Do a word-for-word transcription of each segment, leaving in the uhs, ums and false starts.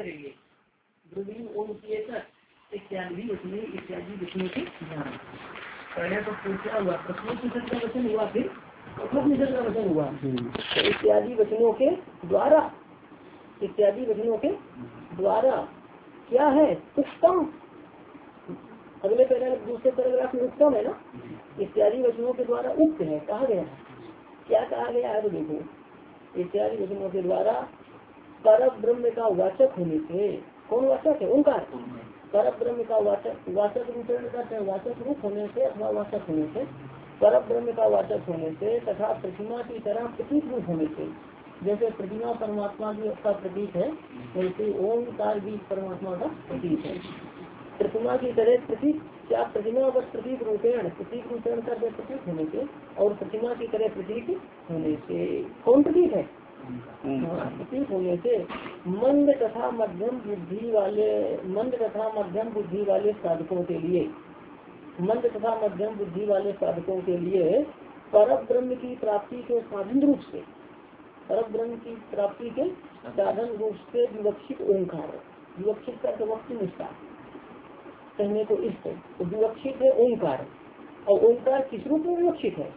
करेंगे? ध्रुवी ओम इत्यादि वचने इत्यादि वचनों के ज्ञान। पहले तो क्या हुआ? प्रश्नोपनिषद का वचन हुआ, फिर कठोपनिषद का वचन हुआ। तो इत्यादि वचनों के द्वारा, इत्यादि वचनों के द्वारा क्या है? उत्तम। अगले पैराग्राफ दूसरे पैराग्राफ में उत्तम है ना, इत्यादि वचनों के द्वारा उक्त है, कहा गया है। क्या कहा गया है? तो देखो, इत्यादि वचनों के द्वारा पर ब्रह्म का वाचक होने से, कौन वाचक है? ओंकार। पर ब्रह्म का वाचक, वाचक रूपेण करते हैं, वाचक रूप होने से अथवा वाचक होने से, पर ब्रह्म का वाचक होने से तथा प्रतिमा की तरह प्रतीक रूप होने से, जैसे प्रतिमा परमात्मा की का प्रतीक है, वैसे ओंकार भी परमात्मा का प्रतीक है। प्रतिमा की तरह प्रतीक, क्या प्रतिमा बस प्रतीक रूपेण, प्रतीक रूपेण का प्रतीक होने से और प्रतिमा की तरह प्रतीक होने से, कौन प्रतीक है? प्रतीक होने से मंद तथा मध्यम बुद्धि वाले, मंद तथा मध्यम बुद्धि वाले साधकों के लिए, मंद तथा मध्यम बुद्धि वाले साधकों के लिए पर ब्रह्म की प्राप्ति के साधन रूप से, पर ब्रह्म की प्राप्ति के साधन रूप से विवक्षित ओंकार, विवक्षित कर वक्त निष्ठा कहने को इस तो विवक्षित है ओंकार। और ओंकार किस रूप में विवक्षित है?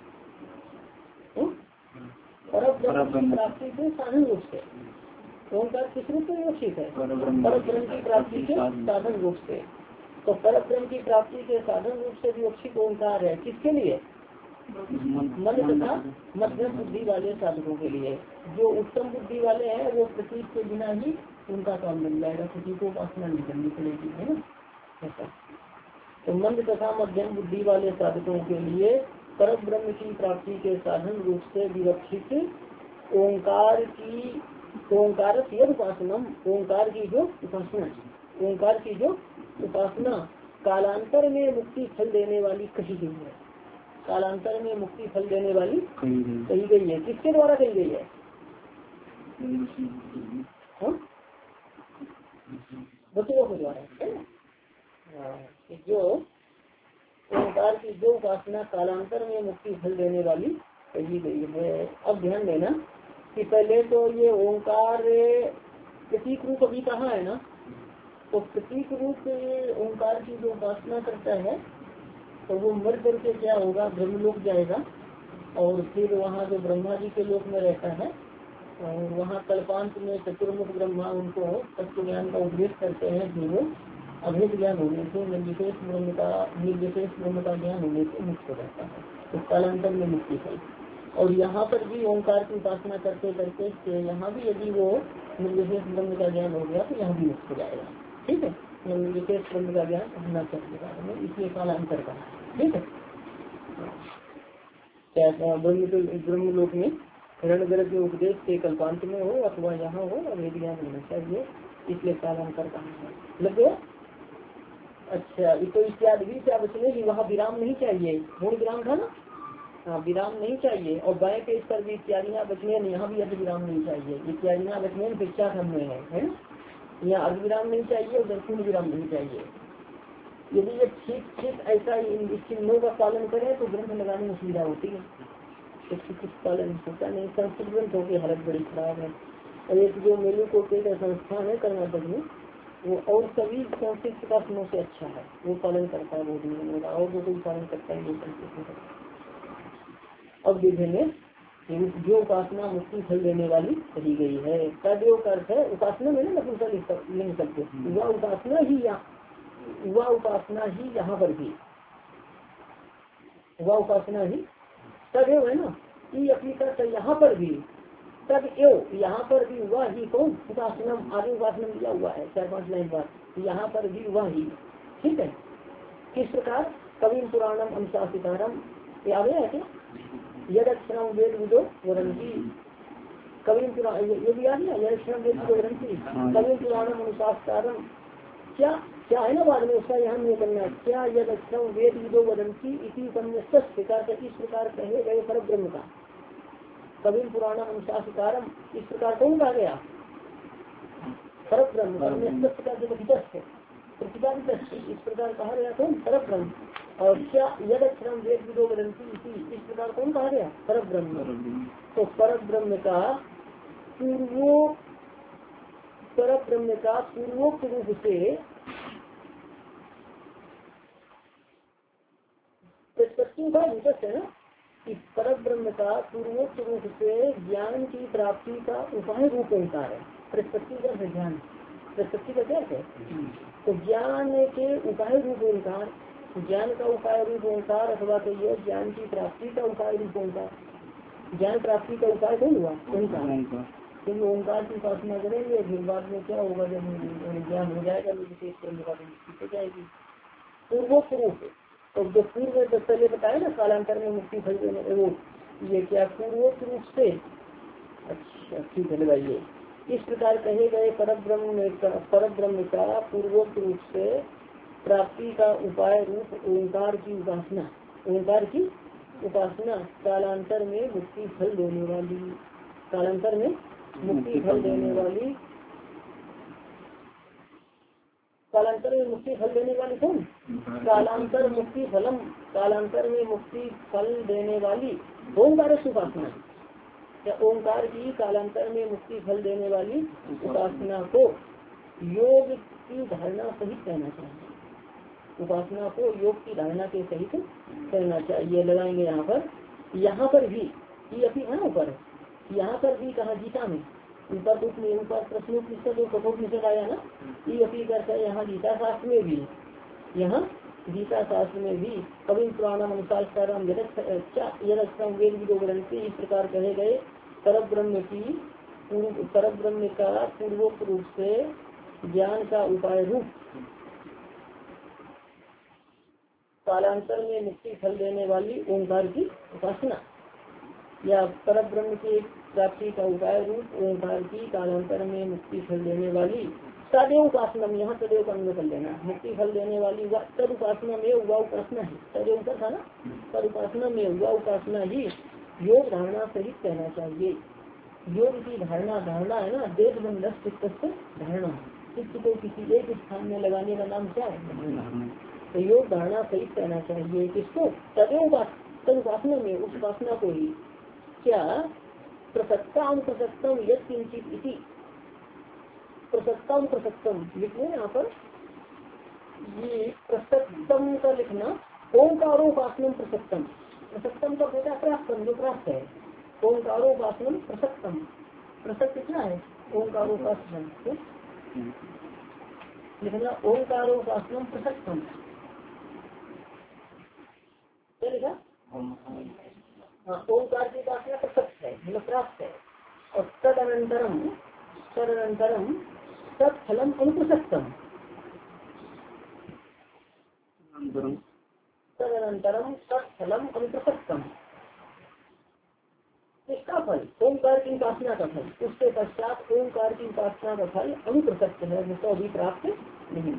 पर ब्रह्म की प्राप्ति के साधन रूप से। ओंकार किस रूप में विवक्षित है? पर ब्रह्म की प्राप्ति के साधन रूप से। तो पर ब्रह्म की प्राप्ति के साधन रूप से विवक्षित ओंकार है किसके लिए? मन तथा मध्यम बुद्धि वाले साधकों के लिए। जो उत्तम बुद्धि वाले हैं वो प्रतीक के बिना ही उनका काम बन जाएगा, प्रतीक को उपासना नहीं करनी पड़ेगी, है ना ऐसा। तो मंद तथा मध्यम बुद्धि वाले साधकों के लिए पर ब्रह्म की प्राप्ति के साधन रूप से विवक्षित ओंकार की, ओंकार उपासना, ओंकार की जो उपासना, ओंकार की जो उपासना कालांतर में मुक्ति फल देने वाली कही गई है। कालांतर में मुक्ति फल देने वाली कही गई है। किसके द्वारा कही गई है? बच्चों के द्वारा, है ना। जो ओंकार की जो उपासना कालांतर में मुक्ति फल देने वाली कही गई है। अब ध्यान देना कि पहले तो ये ओंकार प्रतीक रूप अभी कहा है ना, तो प्रतीक रूप ओंकार की जो उपासना करता है तो वो मर करके क्या होगा? ब्रह्मलोक जाएगा और फिर वहाँ जो ब्रह्मा जी के लोक में रहता है और वहाँ कल्पांत में चतुर्मुख ब्रह्मा उनको तत्व ज्ञान का उपदेश करते हैं। फिर वो अभेद ज्ञान होने से, निर्विशेष ब्रह्म का, निर्विशेष ब्रह्म का ज्ञान होने से मुक्त हो जाता है, तो कालांतर में मुक्ति है। और यहाँ पर भी ओंकार की उपासना करते करते यहाँ भी यदि वो निर्विशेष ब्रह्म का ज्ञान हो गया तो यहाँ भी मुक्त हो जाएगा। ठीक है, निर्विशेष ब्रह्म का ज्ञान होना चाहिए, इसलिए कालांतर का। ठीक है, क्या ब्रह्म ब्रह्म लोक में हिरण्यगर्भ के उपदेश के कल्पांत में हो अथवा यहाँ हो अभेद ज्ञान होना चाहिए, इसलिए कालांतर का लग गया। अच्छा, तो इत्यादि भी क्या बचने की वहाँ विराम नहीं चाहिए, मूल विराम था ना, हाँ विराम नहीं चाहिए। और बाएं पेज पर भी इत्यादियाँ बचने, यहाँ भी अर्ध विराम नहीं चाहिए। इत्यादियाँ बचने शिक्षा खंड में है, है ना, यहाँ अर्ध विराम नहीं चाहिए, उधर पूर्ण विराम नहीं चाहिए। यदि ये ठीक ठीक ऐसा इन चिन्हों का पालन करें तो ग्रंथ लगाने में सुविधा होती है। कुछ पालन होता नहीं, संस्कृत ग्रंथों की हालत बड़ी खराब है। और एक जो मेलू को संस्थान है कर्नाटक में, वो और सभी संस्कृत शासनों से अच्छा है, वो पालन करता है बहुत नियमों का, और जो कोई पालन करता है वो संस्कृत। अब देखेंगे जो उपासना मुक्ति फल देने वाली कही गई है। तदेव का अर्थ है उपासना में ना नपुंसक लिंग सकते, वह उपासना ही यहाँ, वह उपासना ही यहाँ पर भी, वह उपासना ही तदेव है ना, कि अपनी तरफ यहाँ पर भी तब एव, यहाँ पर भी वह ही कौन? उपासना, आगे उपासना दिया हुआ है चार पांच लाइन बाद, यहाँ पर भी वह ही। ठीक है, किस प्रकार? कवि पुराणम अनुशासितारम, याद है क्या? यद अक्षरम वेद विदो वदंती, कवि पुराण, ये भी याद है, यद अक्षरम वेद विदो वदंती, कवि पुराणम अनुशासितारम। क्या क्या है ना बाद में उसका यहाँ नहीं करना, क्या यद अक्षरम वेद विदो वदंती इसी प्रकार इस प्रकार कहे गए पर ब्रह्म का, कवि पुराणम अनुशासितारम, इस प्रकार कौन कहा गया? पर ब्रह्म, प्रतिपादित, इस प्रकार कहा गया कौन? पर ब्रह्म। और क्या यद अक्षरम वेद विदो वदंती इसी, इस प्रकार कौन कहा गया? पर ब्रह्म। तो पर ब्रह्म का पूर्वो पर ब्रह्म का पूर्वोक्त रूप से प्रतिपत्ति का विकट है ना कि पर ब्रह्म का पूर्वोक्त रूप से ज्ञान की प्राप्ति का उपाय रूप ओंकार है। प्रतिपत्ति का ज्ञान, प्रतिपत्ति का क्या है? तो ज्ञान के उपाय रूप ओंकार, ज्ञान का उपाय रूप ओंकार अथवा तो ये ज्ञान की प्राप्ति का उपाय रूप ओंकार। ज्ञान प्राप्ति का उपाय कौन हुआ? ओंकार। क्योंकि ओंकार की उपासना करेंगे फिर बाद में क्या होगा, जब ज्ञान हो जाएगा तो विशेष कर्म का मुक्ति हो जाएगी। पूर्वोक्त रूप, तो जो पूर्व जब पहले बताया ना कालांतर में मुक्ति फल देने वो ये क्या पूर्वोक्त रूप से। अच्छा ठीक है लगाइए। इस प्रकार कहे गए पर ब्रह्म पर ब्रह्म का पूर्वोक्त रूप से प्राप्ति का उपाय रूप ओंकार की उपासना, ओंकार की उपासना कालांतर में मुक्ति फल देने वाली, कालांतर में मुक्ति फल देने वाली, कालांतर में मुक्ति फल देने वाली कौन? कालांतर मुक्ति फलम, कालांतर में मुक्ति फल देने वाली ओंकार उपासना या ओंकार की कालांतर में मुक्ति फल देने वाली उपासना को योग की धारणा सहित कहना चाहिए। उपासना को योग की धारणा के सहित करना चाहिए। लगाएंगे यहाँ पर, यहाँ पर भी ये अभी है ऊपर, यहाँ पर भी कहा गीता में ऊपर कुछ नहीं, ऊपर प्रश्नोपनिषद जो कठोपनिषद आया ना, ये अभी करता है यहाँ गीता शास्त्र में भी, यहाँ गीता शास्त्र में भी कवि पुराणम अनुसार वेद विदो ग्रंथि इस प्रकार कहे गए पर ब्रह्म की पर ब्रह्म का पूर्वोक्त रूप से ज्ञान का उपाय रूप कालांतर में मुक्ति फल देने वाली ओंकार की उपासना या पर ब्रह्म की प्राप्ति का उपाय रूप ओंकार की कालांतर में मुक्ति फल देने वाली सदैव उपासना में, यहाँ सदैव का अन्वय कर लेना, मुक्ति फल देने वाली तद उपासना में हुआ उपासना है, सदैव का था ना, तद उपासना में हुआ उपासना ही योग धारणा सहित कहना चाहिए। योग की धारणा, धारणा है ना देश बंध चित्त धारणा, चित्त को किसी एक स्थान में लगाने का नाम क्या है? तो योग धारणा सहित कहना चाहिए। किसको? सदैव तद उपासना में, उस उपासना को ही क्या प्रसक्तम प्रसक्तम यद किंचित इति, प्रसक्तम प्रसक्तम लिखने यहाँ पर, ये प्रसक्तम का लिखना ओंकारोपासनम प्रसक्तम, प्रसक्तम का बेटा प्राप्तम जो प्राप्त है, ओंकारोपासनम प्रसक्तम, प्रसक्त क्या है? ओंकारोपासनम लिखना ओंकारोपासनम प्रसक्तम, क्या लिखा? हाँ ओंकार की उपासना प्रसक्त है मतलब प्राप्त है। और तदनंतरम तदनंतरम तत्फलम अनुप्रसक्तम, तदनंतरम तत्फलम अनुप्रसक्तम, किसका फल? ओंकार की उपासना का फल, उसके पश्चात ओंकार की उपासना का फल अनुप्रसक्त है, जिसको अभी प्राप्त नहीं।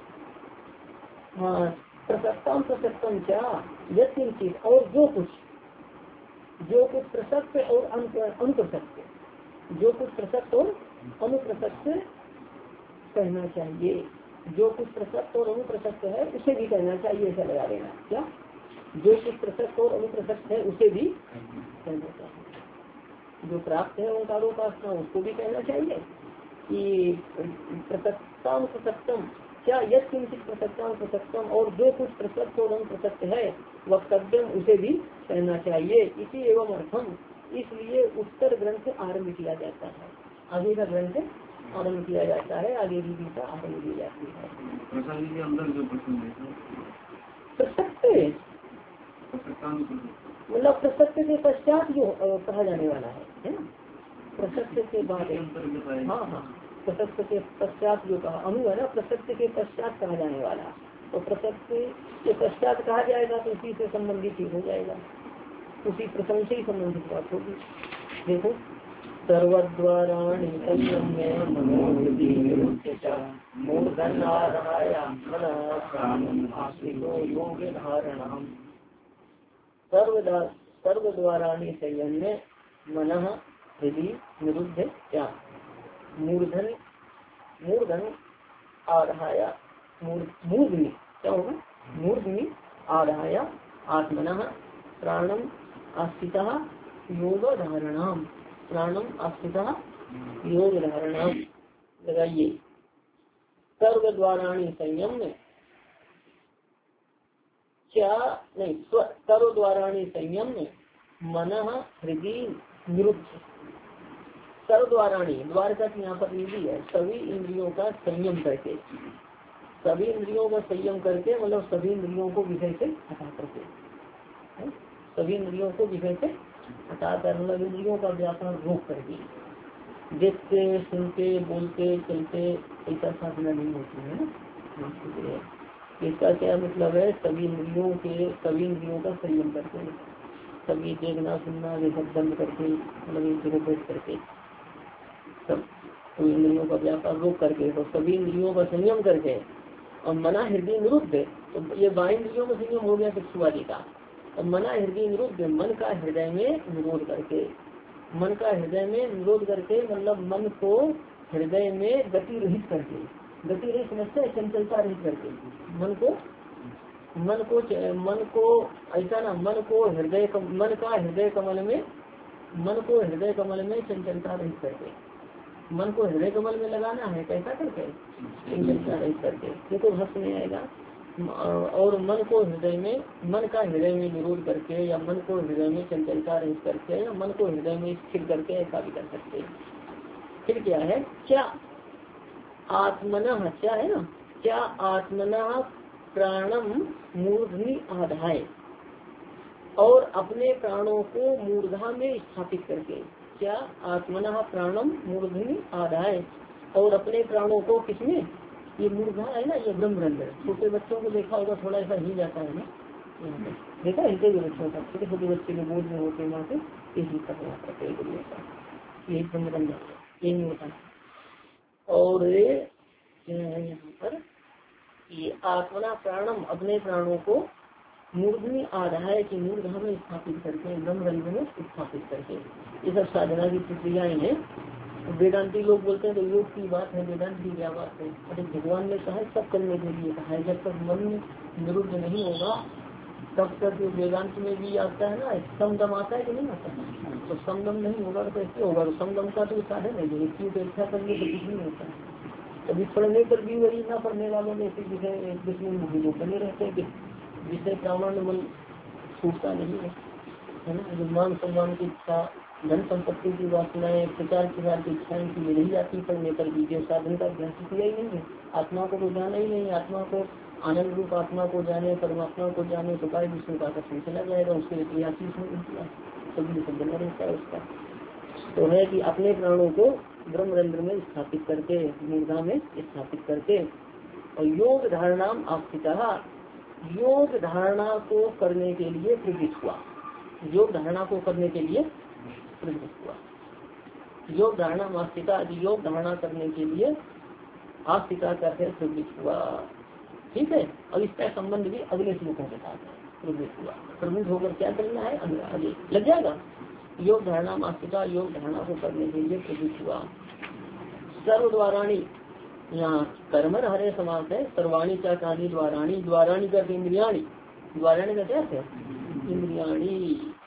हाँ प्रसक्तम प्रसक्तम क्या यद किंचित, और जो कुछ, जो कुछ प्रसक्त और अनुप्रसक्त, जो कुछ प्रसक्त और अनुप्रसक्त कहना चाहिए, जो कुछ प्रसक्त और अनुप्रसक्त है उसे भी कहना चाहिए, ऐसा लगा देना। क्या जो कुछ प्रसक्त और अनुप्रसक्त है उसे भी कहना चाहिए, जो प्राप्त है ओंकारोपासना उसको भी कहना चाहिए कि प्रसक्तम प्रसक्तम क्या यद किंचित प्रसक्तम प्रसक्तम, और जो कुछ प्रसक्त और अनुप्रसक्त है वक्तव्यम उसे भी कहना चाहिए। इसी एवं अर्थम, इसलिए उत्तर ग्रंथ आरम्भ किया जाता है, आगे का ग्रंथ आरम्भ किया जाता है, आगे की गीता आरम्भ की जाती है। प्रसक्त मतलब प्रसक्त के पश्चात जो कहा जाने वाला है, है ना, प्रसक्त के बाद, हाँ हाँ प्रसक्त के पश्चात जो कहा अनु है ना, प्रसक्त के पश्चात कहा जाने वाला, तो प्रसक्त के पश्चात कहा जाएगा तो उसी से संबंधित ही हो जाएगा, उसी प्रसंग से ही संबंधित बात होगी। देखो सर्वद्वाराणि सर्वद्वाराणि संयम्य मनः हृदि निरुद्ध क्या मूर्धन मूर्धन आधाया मूर्धनि क्या होगा? मूर्धनि आधाया आत्मनः प्राणम आस्थितः योग धारणाम, प्राणम आस्थितः योग धारणाम, लगाइए सर्व द्वाराणी संयम में क्या नहीं सर्व द्वाराणी संयम में मन हृदय निरुद्ध। सर्व द्वाराणी द्वार का यहाँ पर निधि है, सभी इंद्रियों का संयम करके, सभी इंद्रियों का संयम करके मतलब सभी इंद्रियों को विषय से हटा करके, है? सभी इंद्रियों को विषय से हटा कर मतलब इंद्रियों का व्यापार रोक करके, देखते सुनते बोलते चलते ऐसा साधना नहीं होती है ना। इसका क्या मतलब है, सभी इंद्रियों के सभी इंद्रियों का संयम करके, सभी देखना सुनना ये सब बंद करके मतलब एक जगह बैठ करके सब तो इंद्रियों का व्यापार रोक करके, तो सभी इंद्रियों का संयम करके और मना हृदय निरुद्ध, तो ये बाई इंद्रियों का संयम हो गया चक्षुवादी का, और मना हृदय निरुद्ध मन का हृदय में निरोध करके, मन का हृदय में निरोध करके मतलब मन को हृदय में गति रहित करके, गति रहित समझते चंचलता रहित करके, मन को मन को मन को ऐसा ना मन को हृदय मन का हृदय कमल में मन को हृदय कमल में चंचलता रहित करके, मन को हृदय कमल में लगाना है कैसा करके चंचलता रहित करके, ये तो भक्त में आएगा। और मन को हृदय में मन का हृदय में निरोध करके या मन को हृदय में चंचलता रहित करके या मन को हृदय में स्थिर करके ऐसा भी कर सकते हैं। फिर क्या है, क्या आत्मना क्या है ना, क्या आत्मना प्राणम मूर्धनि आधाय, और अपने प्राणों को मूर्धा में स्थापित करके, क्या आत्मना प्राणम मूर्धनि आधाय, और अपने प्राणों को किसमें, ये मूर्धा है ना, ये ब्रह्मरंध्र, छोटे बच्चों को देखा होगा थोड़ा ऐसा हिल जाता है ना, देखा हिलते हुए बच्चों का, छोटे छोटे बच्चे के बोझ में होते वहाँ से ये हिलता करते यही ब्रह्मरंध्र यही होता है। और यहाँ पर ये आत्मना प्राणम अपने प्राणों को मूर्धनि आधाय की मूर्धा में स्थापित करके ब्रह्मरंध्र में स्थापित करके, ये सब साधना की प्रक्रियाएं हैं। वेदांती लोग बोलते हैं तो योग की बात है, वेदांत की क्या बात है, अरे भगवान ने कहा सब करने के लिए कहा है, जब तक मन निरुद्ध नहीं होगा तब तक वेदांत में भी आता है ना समदम आता है कि नहीं आता है, तो समदम नहीं होगा तो कैसे होगा, तो समदम का तो साधन है, जो उपेक्षा करने तो कुछ नहीं होता है। कभी पढ़ने पर भी वही ना पढ़ने वालों में विषय विषय लोग बने रहते हैं, विषय प्रामाण्य मन छूटता नहीं है, है ना। जो मान सम्मान की इच्छा, धन संपत्ति की वासनाएं, प्रचार प्रसार की इच्छाएं की नहीं जाती पढ़ने पर भी, जो साधन का अभ्यास किया ही नहीं है, आत्मा को तो जाना ही नहीं, आत्मा को आनंद रूप आत्मा को जाने, परमात्मा को जाने तो काय विष्णु का आकर्षण चला जाएगा, उसके इतिहास सभी सब बना रहता है उसका। तो है कि अपने प्राणों को ब्रह्मरंध्र में स्थापित करके, मूर्धा में स्थापित करके, और योग धारणाम आस्थिता, योग धारणा को करने के लिए प्रवृत्त हुआ, योग धारणा को करने के लिए प्रवृत्त हुआ, योग धारणा आस्थिता, योग धारणा करने के लिए आस्थिता करके प्रवृत्त हुआ। ठीक है, अब इसका संबंध भी अगले श्लोकों के साथ है, प्रवृत्त हुआ, प्रवृत्त होकर क्या करना है आगे लग जाएगा। योग धारणा आस्थिता, योग धारणा को करने के लिए प्रवृत्त हुआ। सर्व द्वाराणी, यहाँ कर्मर हरे समास है, सर्वाणी क्या कहानी द्वाराणी, द्वाराणी का इंद्रियाणी, द्वाराणी का क्या है इंद्रियाणी।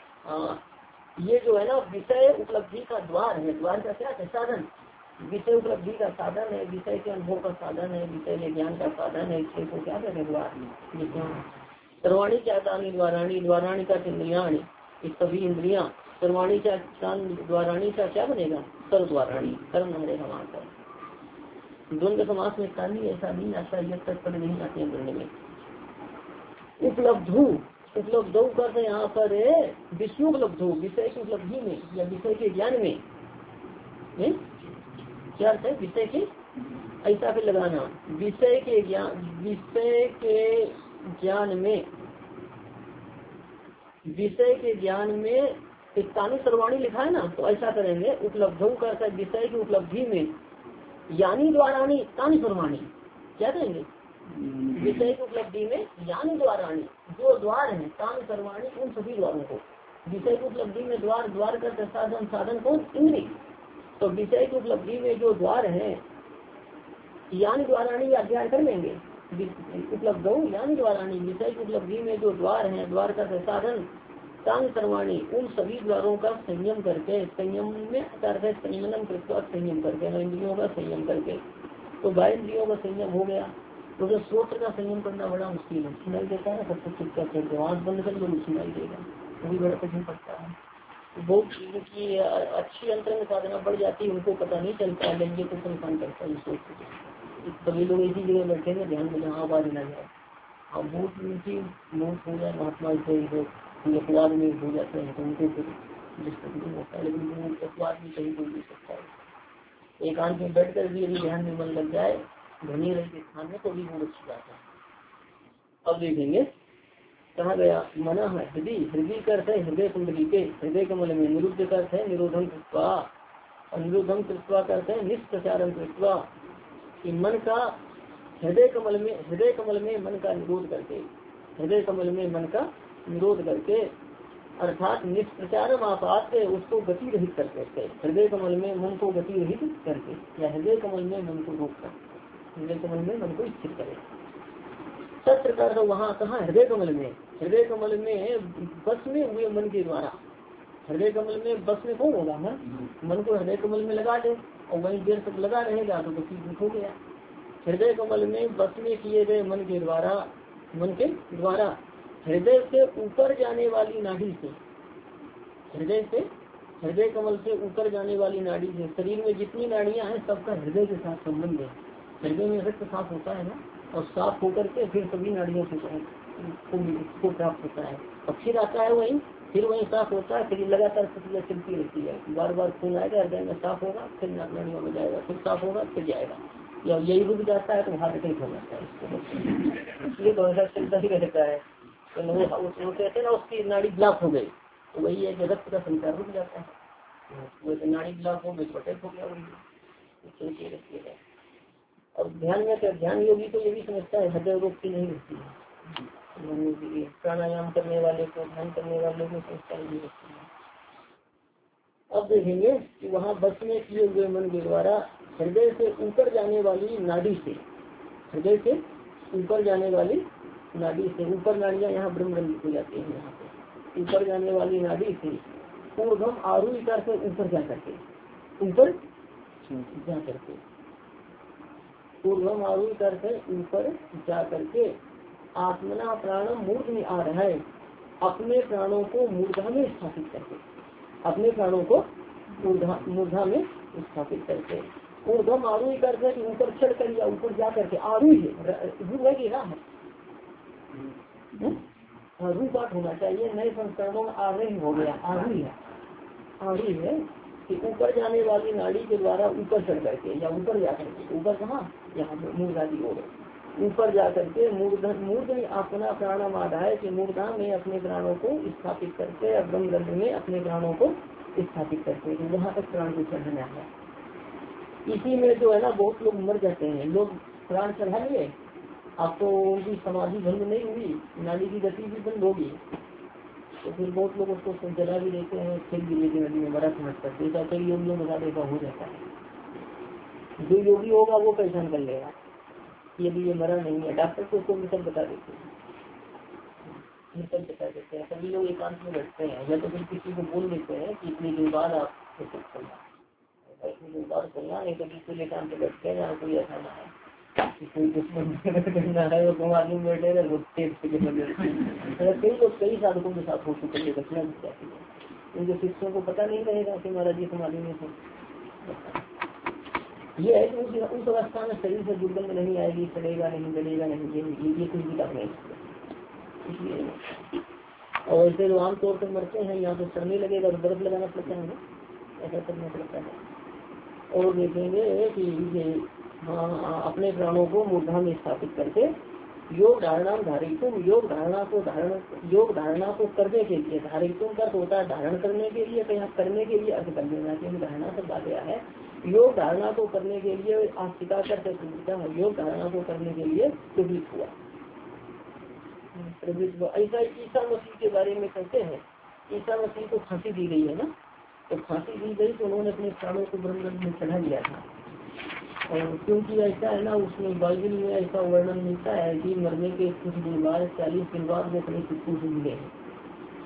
ये जो है ना विषय उपलब्धि का द्वार है, द्वार का क्या है साधन, विषय उपलब्धि का साधन है, विषय के अनुभव का साधन है, विषय ज्ञान का साधन है, इसको तो क्या कहते हैं द्वार। सर्वाणी क्या कहानी द्वाराणी, द्वाराणी का इंद्रियाणी, इस सभी इंद्रिया, सर्वाणी का द्वाराणी का क्या बनेगा सर्व द्वाराणी, कर्म हरे समास है। द्वंद्व समास में काली ऐसा नहीं आता, यह तक पद नहीं आते हैं द्वंद्व में। उपलब्धु, उपलब्धो करते यहाँ पर विषय उपलब्धो, विषय की उपलब्धि में या विषय के ज्ञान में, है? क्या अर्थ है विषय के, ऐसा भी लगाना विषय के ज्ञान, विषय के ज्ञान में, विषय के ज्ञान में तानी सर्वाणी लिखा है ना, तो ऐसा करेंगे उपलब्धों का विषय की उपलब्धि में, यानी द्वाराणी तानी सर्वाणी, क्या करेंगे विषय की उपलब्धि में यानी द्वाराणी, जो द्वार है तानी सर्वाणी उन सभी द्वारों को, विषय की उपलब्धि में द्वार, द्वार का साधन, साधन को इंद्री, तो विषय की उपलब्धि में जो द्वार है यानी द्वाराणी अध्ययन कर लेंगे, उपलब्ध हो यानी द्वाराणी, विषय की उपलब्धि में जो द्वार है, द्वार का साधन तांग सर्वाणी उन सभी द्वारों का संयम करके, संयम में करके संयमन कृत्वा संयम करके, इंद्रियों का संयम करके, तो बाह्य इंद्रियों का संयम हो गया। तो फिर श्रोत्र का संयम करना बड़ा मुश्किल है, सुनाई देता है सब कुछ चुपचाप करके आँख बंद कर लो सुनाई देगा, वो भी बड़ा कठिन पड़ता है। बहुत की अच्छी अंतरंग साधना बढ़ जाती है, उनको पता नहीं चलता, लेंगे तो परेशान करता है सोच। सभी लोग इसी जगह बैठेंगे ध्यान में जहाँ आवाज ना जाए। अब बहुत उनकी मौत हो जाए महात्मा से अखबार में हो जाते हैं तो उनको फिर डिस्टर्ब नहीं होता है, लेकिन अखबार में कहीं कोई नहीं सकता है। एकांत में बैठ कर भी यदि ध्यान में मन लग जाए ध्वनि रहित स्थान में तो भी वो अच्छी बात है। अब देखेंगे कहा गया मना है हृदय, हृदय का अर्थ है हृदय कुंडली के, हृदय कमल में, निरुद्ध का अर्थ है निरोधन कृत्वा, निरोधन कृत्वा का अर्थ है निष्प्रचारण कृत्वा, मन का हृदय कमल में, हृदय कमल में मन का निरोध करके, हृदय कमल में मन का निरोध करके, अर्थात निष्प्रचारम आपात उसको गति रहित करके, हृदय कमल में मन को गति रहित करके, या हृदय कमल में मन को रोक कर, हृदय कमल में मन को स्थिर करे। सब प्रकार का वहाँ कहाँ हृदय कमल में, हृदय कमल में बस में हुए मन के द्वारा, हृदय कमल में बस में कौन होगा मन, मन को हृदय कमल में लगा दे और वहीं देर तक लगा रहेगा तो बस हो गया। हृदय कमल में बस में किए गए मन के द्वारा, मन के द्वारा हृदय से ऊपर जाने वाली नाड़ी से, हृदय से हृदय कमल से ऊपर जाने वाली नाड़ी से, शरीर में जितनी नाड़ियां हैं सबका हृदय के साथ संबंध है। हृदय में रक्त साफ होता है ना, और साफ होकर के फिर सभी नाड़ियों से को प्राप्त होता है और फिर आता है वही, फिर वही साफ होता है, फिर लगातार प्रक्रिया चलती रहती है, बार बार खून आएगा हृदय में साफ होगा, फिर नाड़ियों में जाएगा, फिर साफ होगा, फिर जाएगा, या यही रुक जाता है तो हार्ट अटैक हो जाता है। इसलिए तो ऐसा चलता ही रहता है। तो वो कहते हैं ना उसकी नाड़ी ब्लॉक हो गई तो वही है कि रक्त का संचार रुक जाता है, वो नाड़ी ब्लॉक हो गई तो अटैक हो गया, वही चलती रहती है। और ध्यान में तो ध्यान योगी तो ये भी समझता है हृदय रोग की नहीं होती है, प्राणायाम करने वाले को, ध्यान करने वाले को समझता नहीं होती है। अब देखेंगे कि वहाँ बस में किए हुए मन के द्वारा हृदय से ऊपर जाने वाली नाड़ी से, हृदय से ऊपर जाने वाली नाड़ी से, ऊपर नाड़ियाँ यहाँ ब्रह्म रंजित हो जाती है, यहाँ पे ऊपर जाने वाली नाड़ी से पूर्वम आरूढ़ कर से ऊपर जा करके, ऊपर जा करके, पूर्वम आरूढ़ कर से ऊपर जा करके आत्मना प्राणम मूर्ध में आ रहा है, अपने प्राणों को मूर्धा में स्थापित करके, अपने प्राणों को मूर्धा में स्थापित करके, ऊर्धम आरूढ़ करके ऊपर चढ़ कर या ऊपर जा करके, आरूढ़ है कि राह रू पाठ होना चाहिए, नए संस्करणों में आरूढ़ हो गया, आरूढ़ है, आरूढ़ है कि ऊपर जाने वाली नाड़ी के द्वारा ऊपर चढ़ करके या ऊपर जा करके, ऊपर कहाँ यहाँ मूर्धा की ओर, ऊपर जा करके मूर्धा मूर्ध में अपना प्राणम आधाय कि मूर्धा में अपने प्राणों को स्थापित करके और ब्रह्म ग्रंथ में अपने प्राणों को स्थापित करके, वहाँ तक प्राण को चढ़ाना है। इसी में जो है ना बहुत लोग मर जाते हैं, लोग प्राण चढ़ा लिए अब तो उनकी समाधि भंग नहीं हुई, नाड़ी की गति भी बंद होगी, तो फिर बहुत लोग उसको जला भी देते हैं, फिर भी लेकिन नदी में मरा समझ करते हैं, कई योगियों में बता देगा हो जाता है। जो योगी होगा वो पहचान कर लेगा यदि ये मरा नहीं है, डॉक्टर को उसको मृतक बता देते हैं, मृतक बता देते हैं। सभी लोग एकांत में बैठते हैं या तो फिर किसी को बोल देते हैं कि इतनी दिन बाद आप करना, इतनी दिन बाद करना, नहीं तो किसी एकांत में बैठते हैं जहाँ कोई ऐसा ना है कोई दुश्मन करना है और तुम आदमी बैठे कई लोग कई साधकों के साथ हो चुके हैं, घटना भी जाती है, उनके शिष्यों को पता नहीं रहेगा कि महाराज जी समाधि में थे। ये है कि उस अवस्था में शरीर से दुर्गंध नहीं आएगी, चलेगा नहीं, गलेगा नहीं, ये ये कुछ भी करना इसलिए। और ऐसे जो आमतौर पर मरते हैं यहाँ तो चढ़ने लगेगा तो बर्फ लगाना पड़ता है ना, ऐसा करना पड़ता है। और देखेंगे कि हाँ अपने प्राणों को मूर्धा में स्थापित करके योग धारणा धारितुम, योग धारणा को धारण योग धारणा को करने के लिए, धारितुम का होता है धारण करने के लिए, कहीं करने के लिए अर्थ कर देना चाहिए, धारणा से बात गया है, योग धारणा को करने के लिए आस्तिका करते है, योग धारणा को करने के लिए प्रवृत्त हुआ, प्रवृत्त हुआ। ऐसा ईसा मसीह के बारे में कहते हैं, ईसा मसीह को फांसी दी गई है ना, तो फांसी दी गई तो उन्होंने अपने प्राणों को ब्रह्म में चढ़ा दिया था। और क्योंकि ऐसा है ना उसमें बाइबल में ऐसा वर्णन मिलता है कि मरने के कुछ दिन बाद, चालीस दिन बाद वो अपने कुत्तों से मिले हैं,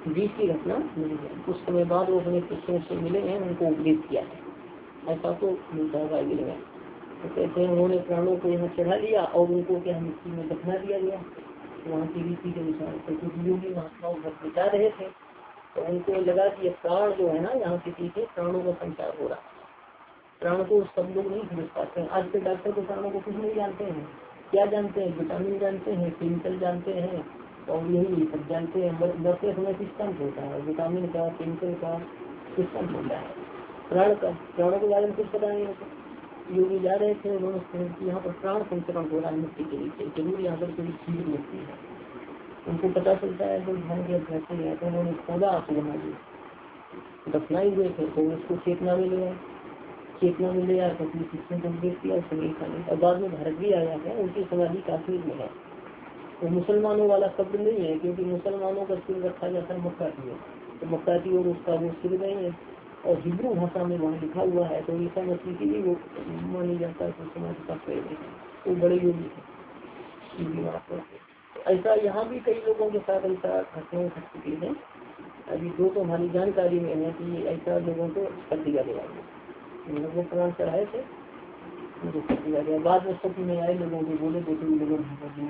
बीच की घटना नहीं है। कुछ समय बाद वो अपने शिष्यों से मिले हैं, उनको उपदेश किया है, ऐसा तो मिलता है बाइबल में। तो कहते हैं उन्होंने प्राणों को यहाँ चढ़ा लिया और उनको क्या मिट्टी में दफना दिया गया। वहाँ की रीति के अनुसार तो कुछ योगी महात्माओं भक्त बचा रहे थे, तो उनको लगा कि ये प्राण जो है ना यहाँ किसी के प्राणों का संचार हो रहा है। प्राण को सब लोग नहीं समझ पाते हैं। आज के डॉक्टर तो प्राणों को कुछ नहीं जानते हैं। क्या जानते हैं? विटामिन जानते हैं, केमिकल जानते हैं और यही सब जानते हैं। मरते समय सिस्टम होता है, विटामिन का, केमिकल का सिस्टम होता है। प्राण का प्राणों के बारे में कुछ पता नहीं होता। योगी जा रहे थे, उन्होंने यहाँ पर प्राण संचरण हो रहा है मिट्टी के नीचे, जरूर यहाँ पर कोई चीज मिलती है। उनको पता चलता है तो ध्यान के अभ्यास से गया, तो उन्होंने खोदा आपको बना दिया, दफनाई हुए थे तो उसको चेतना में लिया, चेतना में लिया तो अपनी शिक्षा को उपदेश किया, उसको नहीं खाने। और बाद में भारत भी आया है, उनकी समाधि काश्मीर में है। तो मुसलमानों वाला शब्द नहीं है, क्योंकि मुसलमानों का सिर रखा जाता है मक्का की ओर, तो मक्का की ओर उसका वो सिर नहीं है। और हिब्रू भाषा में वहाँ लिखा हुआ है, तो ईसा मसीह की भी वो मानी जाता है, तो समाज का वो बड़े योगी है। ऐसा यहाँ भी कई लोगों के साथ ऐसा घटनाएं घट चुकी है। अभी दो तो हमारी जानकारी में है कि ऐसा लोगों को कर दिया गया, लोगों प्राण चढ़ाए थे, उनको कर दिया गया। बाद में सच में आए लोगों को बोले दो तीन लोगों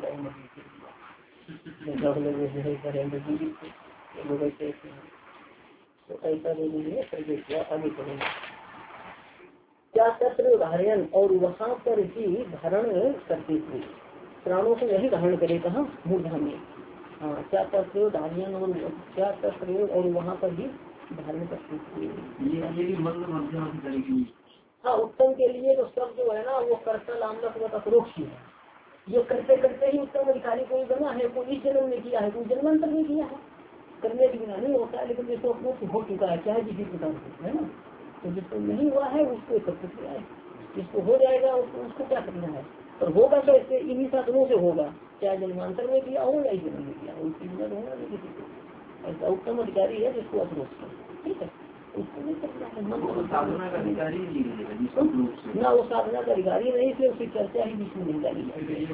लोग ऐसे तो ऐसा नहीं कर दिया। आगे चलेंगे। क्या तत्र धारण और वहाँ पर ही धारण करते हुए प्राणों को यही धारण करे, कहाँ? मूलधाम में। हाँ, क्या तत्र धारण और क्या तत्र और वहाँ पर ही धारण करते हुए। हाँ, उत्तम के लिए तो सब जो है ना वो कर्ता लामक अप्रोक्ष ही है। ये करते करते ही उत्तम अधिकारी कोई बना है, कोई इस जन्म में किया है, कोई जन्मांतर में किया है, करने के बिना नहीं होता है। लेकिन जिसको अपने हो चुका है, चाहे किसी प्रकार से, है ना, तो जिसको नहीं हुआ है उसको सब किया है, जिसको हो जाएगा उसको, उसको क्या करना है। और होगा कैसे? इन्हीं साधनों से होगा, चाहे जन्मांतर में किया हो या इस जन्म में किया हो, उसकी मदद होगा नहीं किसी को। ऐसा उत्तम अधिकारी है जिसको अप्रोच किया, ठीक है, उसको नहीं करना है। साधना का अधिकारी ना, वो साधना का अधिकारी नहीं थे, उसकी चर्चा ही बीच में नहीं डाली जाती।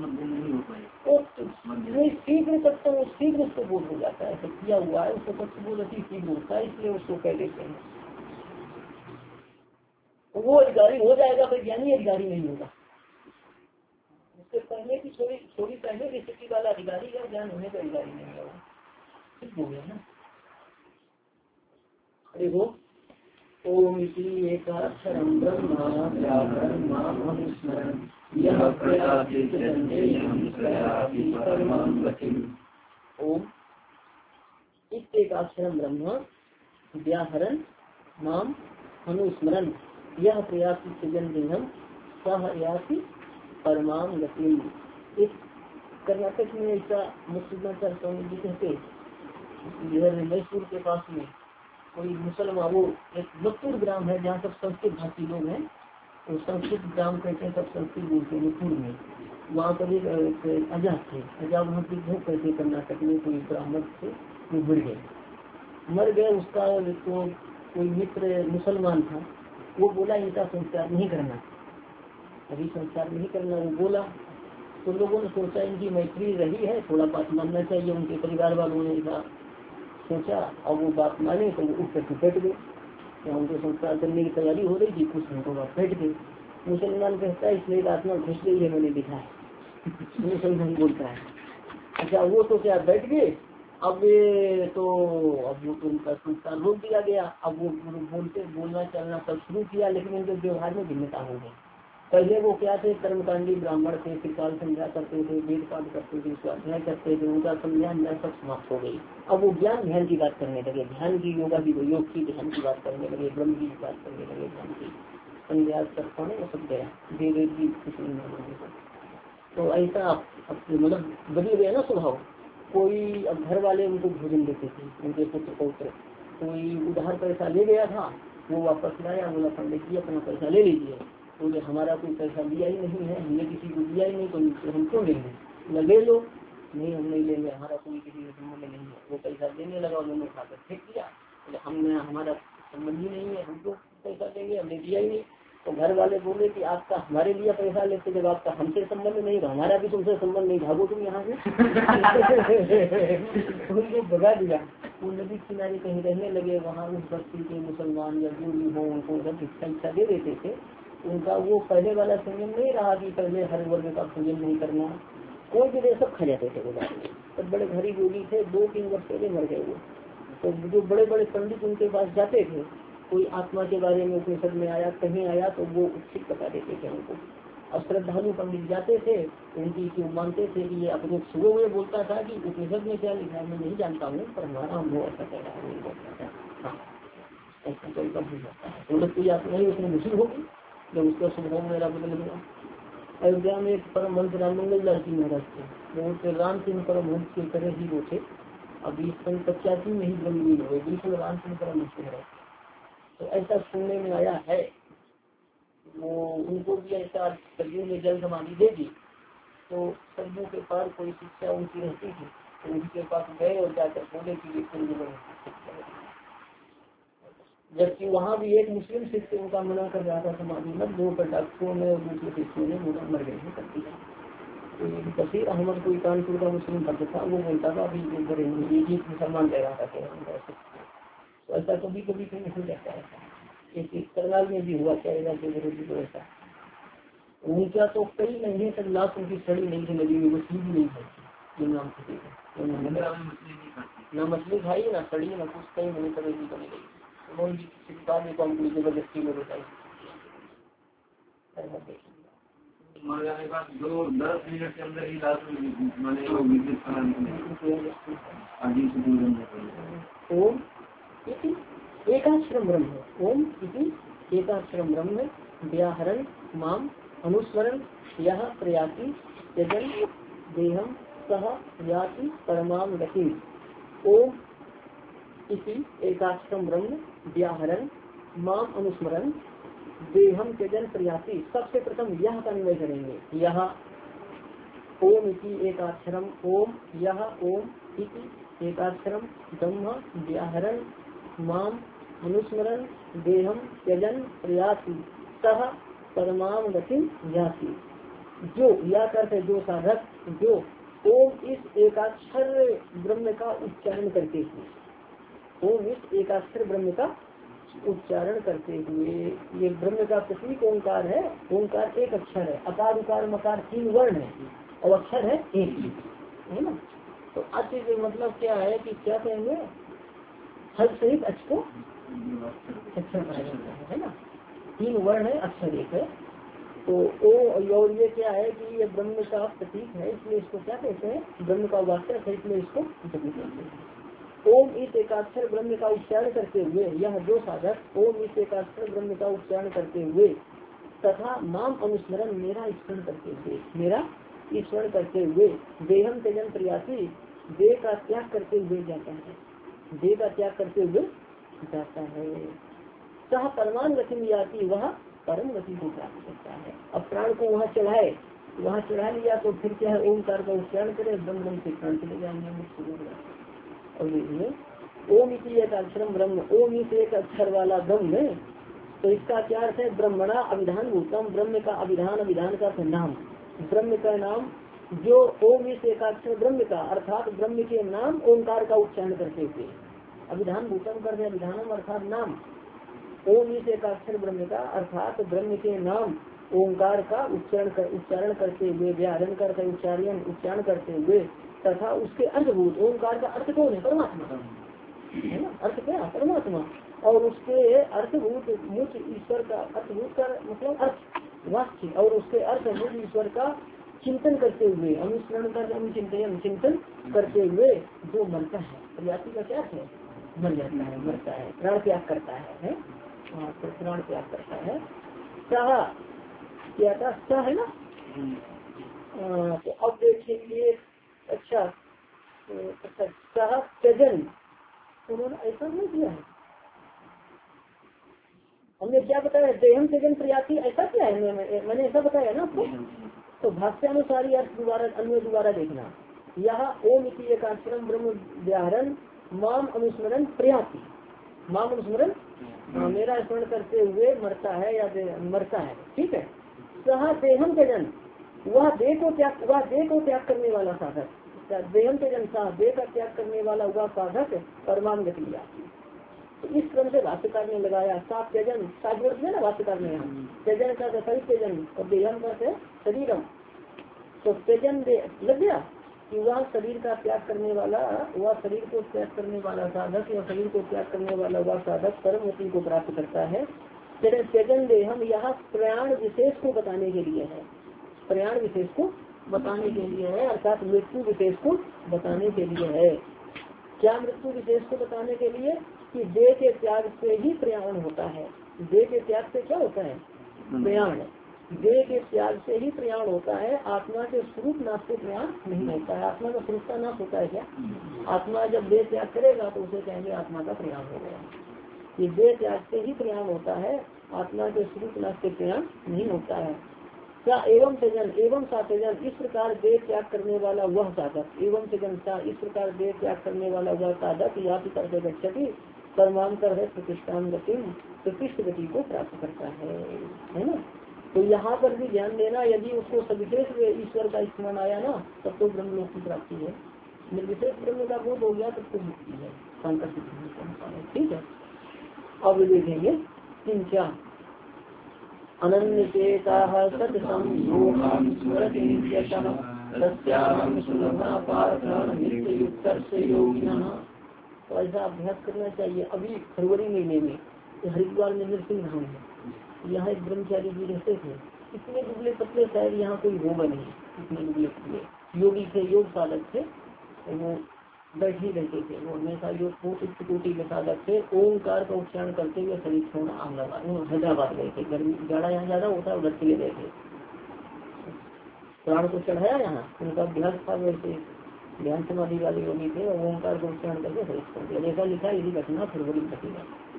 शीघ्र तक तो शीघ्र उसको बोध हो जाता है, किया हुआ है उसको तक बोध अति शीघ्र होता है, इसलिए उसको कह देते हैं। वो अधिकारी हो जाएगा, फिर ज्ञानी अधिकारी नहीं होगा। उसके पहले की थोड़ी थोड़ी पहले की स्थिति वाला अधिकारी है, ज्ञान होने का अधिकारी नहीं होगा। ठीक हो गया ना। देखो, ओम एकाक्षरं ब्रह्म व्याकरणं यह प्रयाति परमं गतिम्। ओम एकाक्षरं ब्रह्म व्याहरण नाम अनुस्मरण यह प्रयाति सृजनदेहम सह याति परमाम गतिम्। इस कर्नाटक में ऐसा मुस्लिम स्वामी जी कहते, इधर मैसूर के पास में कोई मुसलमान, वो एक मत्तूर ग्राम है जहाँ सब संस्कृत भाषी लोग हैं, तो संस्कृत ग्राम कहते हैं, सब संस्कृत बोलते हैं मत्तूर में। वहाँ पर एक अजाब थे, अजाब वहाँ की भूख कहते कर्नाटक में, कोई ब्राह्मण थे, वो मर गए मर गए उसका तो कोई मित्र मुसलमान था, वो बोला इनका संस्कार नहीं करना, अभी संस्कार नहीं करना, वो बोला। तो लोगों ने सोचा इनकी मैत्री रही है, थोड़ा बात मानना चाहिए, उनके परिवार वालों ने ऐसा सोचा, और वो बात माने तो वो उठ कर बैठ गए, या उनको संस्कार करने की तैयारी हो रही थी, कुछ घंटों बाद बैठ गए। मुसलमान कहता है इसलिए आत्मा घुस गई है, मैंने देखा है। मुसलमान बोलता है अच्छा, वो तो क्या बैठ गए, अब तो अब वो तो उनका संस्कार रोक दिया गया। अब वो बोलते बोलना चलना सब शुरू किया, लेकिन उनके व्यवहार में भिन्नता हो गई। पहले वो क्या थे, कर्मकांडी ब्राह्मण थे, त्रिकाल संध्या करते थे, वेद पाठ करते थे, स्वाध्याय करते थे, उनका संध्या न्याय सब समाप्त हो गई। अब वो ज्ञान ध्यान की बात करने लगे, ध्यान की, योगा की, योग की, ध्यान की बात करने लगे, ब्रह्म की बात करने लगे, ध्यान की संध्या करने में सब गया, वेद की कुछ नहीं। तो ऐसा मतलब बदल गया ना स्वभाव। कोई अब घर वाले उनको भोजन देते थे, उनके पुत्र पौत्र, कोई उधार पैसा ले गया था, वो वापस लाया, बोला पंडित जी अपना पैसा ले लीजिए। बोले हमारा कोई पैसा दिया ही नहीं है, हमने किसी को दिया ही नहीं, तो हम क्यों लेंगे, न ले लो। नहीं हम नहीं लेंगे, हमारा कोई किसी के संबंध में नहीं है। वो पैसा देने लगा, उन्होंने उठाकर फेंक दिया, बोले हमने हमारा संबंध ही नहीं है, हमको पैसा देंगे, हमने दिया ही नहीं। तो घर वाले बोले कि आपका हमारे लिए पैसा लेते, जब आपका हमसे संबंध नहीं था, हमारा भी तुमसे संबंध नहीं, भागो तुम यहाँ से। उनको भगा दिया, वो नदी किनारे कहीं रहने लगे, वहाँ उस बस्ती के मुसलमान या जो भी हो उनको जब शिक्षा इच्छा दे देते थे, उनका वो पहले वाला संयम नहीं रहा कि पहले हर वर्ग का संयम नहीं करना, कोई भी दे सब खा जाते थे वो जाते। तब बड़े गरीब योगी थे, दो तीन वर्ष पहले मर गए वो। तो जो बड़े बड़े पंडित उनके पास जाते थे, कोई आत्मा के बारे में उपनिषद में आया कहीं आया तो वो ठीक बता देते थे उनको। और श्रद्धालु पंडित जाते थे, उनकी क्यों मानते थे कि ये अपने सुबह हुए बोलता था कि उपनिषद में क्या लिखा है मैं नहीं जानता हूँ, पर हमारा अनुभव ऐसा कह रहा है बोलता था। हाँ ऐसा कोई कम हो जाता है, तो कोई आत्मा ही उसमें मुश्किल होगी जब उसका स्वभाव मेरा बदल गया। अयोध्या में एक परम हंस राम मंगल लाल जी महाराज थे, वो थे राम सिंह परम हंस के तरह ही वो थे। अभी सन पचासी में ही ब्रह्मलीन हुए, बिल्कुल राम सिंह परम हंस महाराज। तो ऐसा सुनने में आया है, वो उनको भी ऐसा सदियों में जल समाधि देगी तो सदियों के पार कोई शिक्षा उनकी रहती थी, तो उनके पास गए और जाकर बोले कि ये जबकि वहाँ भी एक मुस्लिम शिष्य उनका मना कर रहा था समाधि मत दो, पर डॉक्टरों ने और दूसरे शिष्यों ने बोला मर गए कर दिया। तो बशीर अहमद कोई कानपुर का मुस्लिम भक्त था, वो बोलता था अभी करेंगे ये मुसलमान कह रहा था। तो ऐसा कभी कभी कहीं हो जाता है, एक करनाल में भी हुआ क्या के विरोधी को ऐसा। उनका तो कई महीने तक लाश उनकी सड़ी नहीं थी नदी में, मछली भी नहीं खाई नाम न मछली खाई ना सड़ी ना कुछ, कई महीने तक ऐसी बनी रही। उनको जबरदस्ती में बताई दो दस मिनट के अंदर ही लाश ओम एकाक्षरम ब्रह्म, ओम इति एकाक्षरम ब्रह्म व्याहरण माम अनुस्मरण यह प्रयाति यजन देहम सह याति परमाम गति। ओम इति एकाक्षरम ब्रह्म व्याहरण माम अनुस्मरण देहम त्यजन प्रयाति। सबसे प्रथम यह का अन्वय करेंगे, यह ओम इति एकाक्षरम, ओम यह ओम इति एकाक्षरम ब्रह्म व्याहरण माम अनुस्मरण देहम त्यजन प्रयाति सह परमाम गति याति। जो या करते जो साधक जो ओम इस एकाक्षर ब्रह्म का उच्चारण करते हुए, ओम इस एकाक्षर ब्रह्म का उच्चारण करते हुए, ये ब्रह्म का प्रतीक ओंकार है। ओंकार एक अक्षर है, अकार उकार मकार तीन वर्ण है और अक्षर है एक ही, है ना। तो अच्छे मतलब क्या है कि क्या कहेंगे, हर सहित अक्ष को अक्षर कहा जाता है, है ना। तीन वर्ण है, अक्षर एक है। तो ओ और ये क्या है कि ये ब्रह्म का प्रतीक है, इसलिए इसको क्या कहते हैं, ब्रह्म का वास्तव है, इसलिए इसको जगत कहते हैं। ओम इस एकाक्षर ब्रह्म का उच्चारण करते हुए, यह जो साधक ओम इस एकाक्षर ब्रह्म का उच्चारण करते हुए तथा माम अनुस्मरण मेरा स्मरण करते हुए, मेरा स्मरण करते हुए देहम त्यजन प्रयासी देह का त्याग करते हुए जाता है, देह का त्याग करते हुए जाता है। सह परमान गति में आती, वह परम गति को प्राप्त करता है। अब प्राण को वहाँ चढ़ाए, वहाँ चढ़ा लिया तो फिर क्या है, ओमकार का उच्चारण करे, ब्रह्म से प्राण चले जाएंगे मुक्त हो जाएंगे। और देखिए ओम इसी एक अक्षरम ब्रह्म, ओम इस एक अक्षर वाला ब्रह्म, तो इसका क्या अर्थ है, ब्रह्मणा अभिधान भूतम, ब्रह्म का अभिधान, अभिधान का नाम, ब्रह्म का नाम। जो ओम इस एकाक्षर ब्रह्म का अर्थात ब्रह्म के नाम ओंकार का उच्चारण करते हुए, अभिधान भूतम करते अभिधानम अर्थात नाम, ओम इस एकाक्षर ब्रह्म का अर्थात ब्रह्म के नाम ओंकार का उच्चारण कर, उच्चारण करते हुए, व्याहरण करते उच्चारण उच्चारण करते हुए तथा उसके अर्थभूत, ओंकार का अर्थ कौन है, परमात्मा है ना, अर्थ क्या परमात्मा, और उसके अर्थभूत मुख्य ईश्वर का, अर्थभूत का मतलब अर्थ वाक्य, और उसके अर्थभूत ईश्वर का चिंतन करते हुए, अनुस्मरण कर अनुचिंतन चिंतन करते हुए जो मरता है, प्रयासी का क्या है, मर जाता है, मरता है, प्राण त्याग करता है, है? हाँ, तो प्राण त्याग करता है। सह क्या था, सह है ना। आ, तो अब देखेंगे, अच्छा अच्छा सह त्यजन, उन्होंने ऐसा नहीं किया है, हमने क्या बताया, देहम त्यजन प्रयासी ऐसा क्या है, मैं, मैंने ऐसा बताया ना आपको। तो भाष्यानुसारी अर्थ दोबारा अन्य दोबारा देखना, यह ओम इति एकाक्षरम ब्रह्म व्याहरण माम अनुस्मरण प्रयासी, माम अनुस्मरण मेरा स्मरण करते हुए मरता है या मरता है, ठीक है। सह देहम त्यजन, वह देह को त्याग, वह देह को त्याग करने वाला साधक, देहम त्यजन सा देह का त्याग करने वाला हुआ साधक परमाम गति। तो इस क्रम से भाष्यकार ने लगाया सात त्यजन सात वर्ष में ना भाष्यकार ने यहाँ त्यजन का सही त्यजन और देहम का शरीरम। तो त्यजन लग गया कि वह शरीर का त्याग करने वाला वह शरीर को त्याग करने वाला साधक या शरीर को त्याग करने वाला वह साधक परम गति को प्राप्त करता है। त्यजन देहम यहाँ प्रयाण विशेष को बताने के लिए है, प्रयाण विशेष को बताने के लिए है अर्थात मृत्यु विशेष को बताने के लिए है। क्या मृत्यु विशेष को बताने के लिए कि देह के त्याग से ही प्रयाण होता है। देह के त्याग से क्या होता है प्रयाण, देह के त्याग से ही प्रयाण होता है। आत्मा के स्वरूप नाश से प्रयाण नहीं होता है। आत्मा का स्वरूप का नाश होता है क्या? आत्मा जब देह त्याग करेगा तो उसे कहेंगे आत्मा का प्रयाण हो गया। ये देह त्याग से ही प्रयाण होता है, आत्मा के स्वरूप नाश से प्रयाण नहीं होता है। क्या एवं त्यजन एवं सा त्यजन इस प्रकार देह त्याग करने वाला वह साधक एवं त्यजन सा इस प्रकार देह त्याग करने वाला वह साधक या करके गच्छति परमाम कर है प्रतिष्ठान गति प्रतिष्ठ गति को प्राप्त करता है, है ना। तो यहाँ पर भी ध्यान देना, यदि उसको सविशेष ईश्वर का स्मरण आया ना तब तो ब्रह्म लोक की प्राप्ति है। निर्विशेष ब्रह्म का बोध हो गया तब तो मुक्ति है, शंकर सिद्धि। ठीक है, अब देखेंगे किंचा अनन्य चेता तो ऐसा अभ्यास करना चाहिए। अभी फरवरी महीने में हरिद्वार में नृसिंह धाम है, यहाँ एक ब्रह्मचारी जी रहते थे। इतने दुबले पतले शायद यहाँ कोई होगा नहीं, इतने दुबले पतले योगी थे, योग साधक थे। वो बैठे रहते थे, वो हमेशा योग कोटि के साधक थे। ओंकार का उच्चारण करते हुए शरीर छोड़ना अहमदाबाद हैदराबाद गए थे। गर्मी जाड़ा यहाँ ज्यादा होता है, उधर चले गए थे। प्राण को चढ़ाया यहाँ, उनका अभ्यास था। वैसे ध्यान समाधि वाले योगी थे और ओंकार को उच्चारण करके शरीर छोड़ दिया। जैसा लिखा यदि घटना फरवरी घटेगा।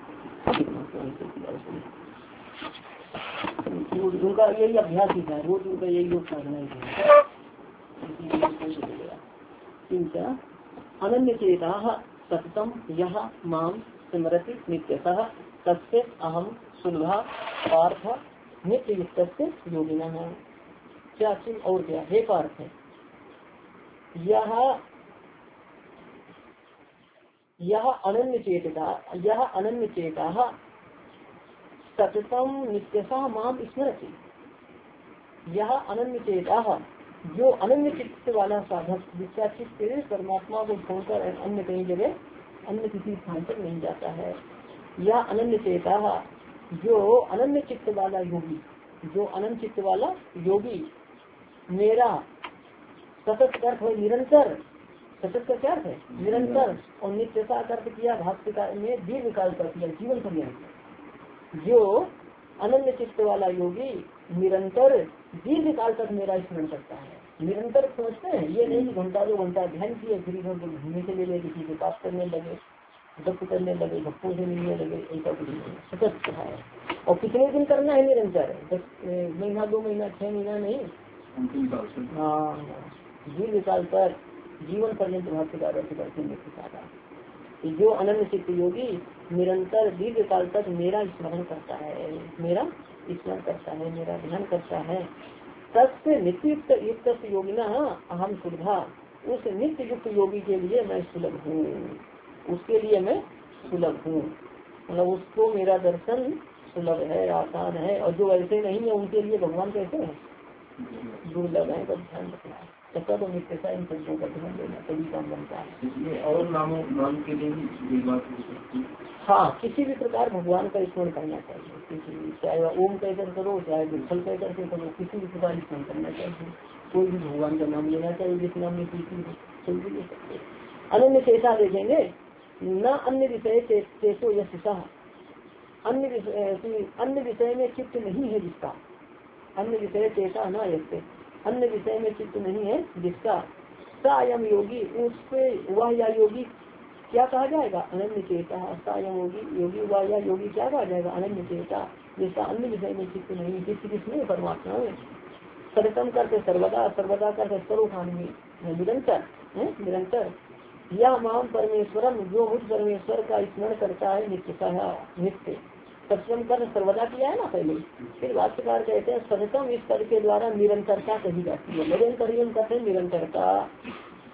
उनका यही अभ्यास ही था, रोज उनका यही योग साधना ही था। अनन्य चेता सततम यह माम स्मरति नित्यतः तस्य अहम सुलभा पार्थ नित्य युक्त योगिना है। क्या चिन्ह और क्या हे पार्थ है, यह यह अनन्य चेतता यह अनन्य चेता सततम नित्यतः माम स्मरति। यह अनन्य चेता जो अनन्य चित्त वाला साधक, जिसका चित्त परमात्मा को छोड़कर अन्य कहीं जगह अन्य किसी स्थान पर नहीं जाता है। यह अनन्य चेता जो अनन्य चित्त वाला योगी, जो अनन्य चित्त वाला योगी मेरा सतत अर्थ है निरंतर। सतत का क्या अर्थ है निरंतर, और नित्यता का अर्थ किया भाष्यकार में दीर्घ काल का किया जीवन पर्यंत। जो अनन्य चित्त वाला योगी निरंतर दीर्घ काल तक मेरा स्मरण करता है। निरंतर सोचते हैं, ये नहीं घंटा दो घंटा ध्यान किए फिर इधर उधर घूमने चले गए, किसी से बात करने लगे, गप करने लगे, गप्पों से मिलने लगे, ऐसा कुछ नहीं। सतत है। और कितने दिन करना है निरंतर? दस महीना दो महीना छह महीना नहीं, हाँ दीर्घ काल पर जीवन पर्यंत भाष्यकार करते हैं। जो अनन्य चित्त योगी निरंतर दीर्घ काल तक मेरा स्मरण करता है, मेरा स्मरण करता है, मेरा ध्यान करता है। तस्य नित्य युक्त युक्त योगिना अहम सुलभा, उस नित्य युक्त योगी के लिए मैं सुलभ हूँ, उसके लिए मैं सुलभ हूँ। मतलब उसको मेरा दर्शन सुलभ है, आसान है। और जो ऐसे नहीं है उनके लिए भगवान कैसे है, दुर्लभ है। तो ध्यान रखना है, तथा तो नित्यता इन शब्दों का ध्यान देना, तभी काम बनता है। और नामों नाम के लिए भी बात हो सकती है। हाँ, किसी भी प्रकार भगवान का स्मरण करना चाहिए, किसी भी, चाहे ओम कहकर करो, चाहे विफल कहकर के करो, किसी भी प्रकार स्मरण करना चाहिए। कोई भी भगवान का नाम लेना चाहिए, जिस नाम में किसी कोई भी ले सकते। अनन्य चेता देखेंगे न अन्य विषय चेतो यशा, अन्य विषय अन्य विषय में चित्त नहीं है जिसका, अन्य विषय चेता न यशे, अन्य विषय में चित्त नहीं है जिसका, सायम योगी, उससे वह या योगी क्या कहा जाएगा, अनन्य चेता। सायम योगी योगी वह या योगी क्या कहा जाएगा, अनन्य चेता, जिसका अन्य विषय में चित्त नहीं। चित्त किसमें, परमात्मा में। सर्वतम करते सर्वदा, सर्वदा करते सर्वकामी, निरंतर है निरंतर। यह माम परमेश्वरम, जो मुझ परमेश्वर का स्मरण करता है नित्यतः नित्य। सत्यम कर सर्वदा किया है ना पहले, फिर भाष्यकार कहते हैं सततम इस पद के द्वारा निरंतरता कही जाती है। निरंतर करते निरंतरता,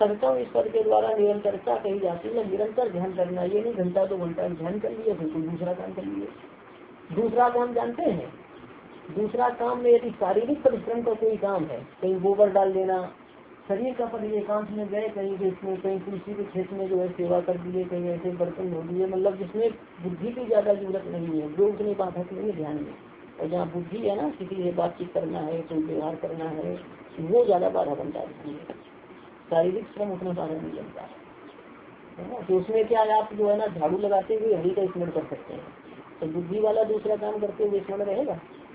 सततम ईश्वर के द्वारा निरंतरता कही जाती है। निरंतर ध्यान करना, ये नहीं घंटा दो घंटा ध्यान कर लिया फिर कोई दूसरा काम कर लिया। दूसरा काम जानते हैं, दूसरा काम में यदि शारीरिक परिश्रम का कोई काम है, कहीं गोबर डाल देना, शरीर का पर एकांत में गए, कहीं इसमें कहीं तुलसी के खेत में जो है सेवा कर दिए, कहीं ऐसे बर्तन धो दिए, मतलब जिसमें बुद्धि की ज्यादा जरूरत नहीं है, जो उतनी बाधक नहीं है ध्यान में। और जहाँ बुद्धि है ना, किसी से बातचीत करना है, कोई व्यवहार करना है, वो ज्यादा बाधा बनता है। शारीरिक श्रम उतना बाधा नहीं बनता है ना। तो उसमें क्या है, आप जो है ना झाड़ू लगाते हुए हरि का स्मरण कर सकते हैं, तो बुद्धि वाला दूसरा काम करते हुए स्मरण रहेगा।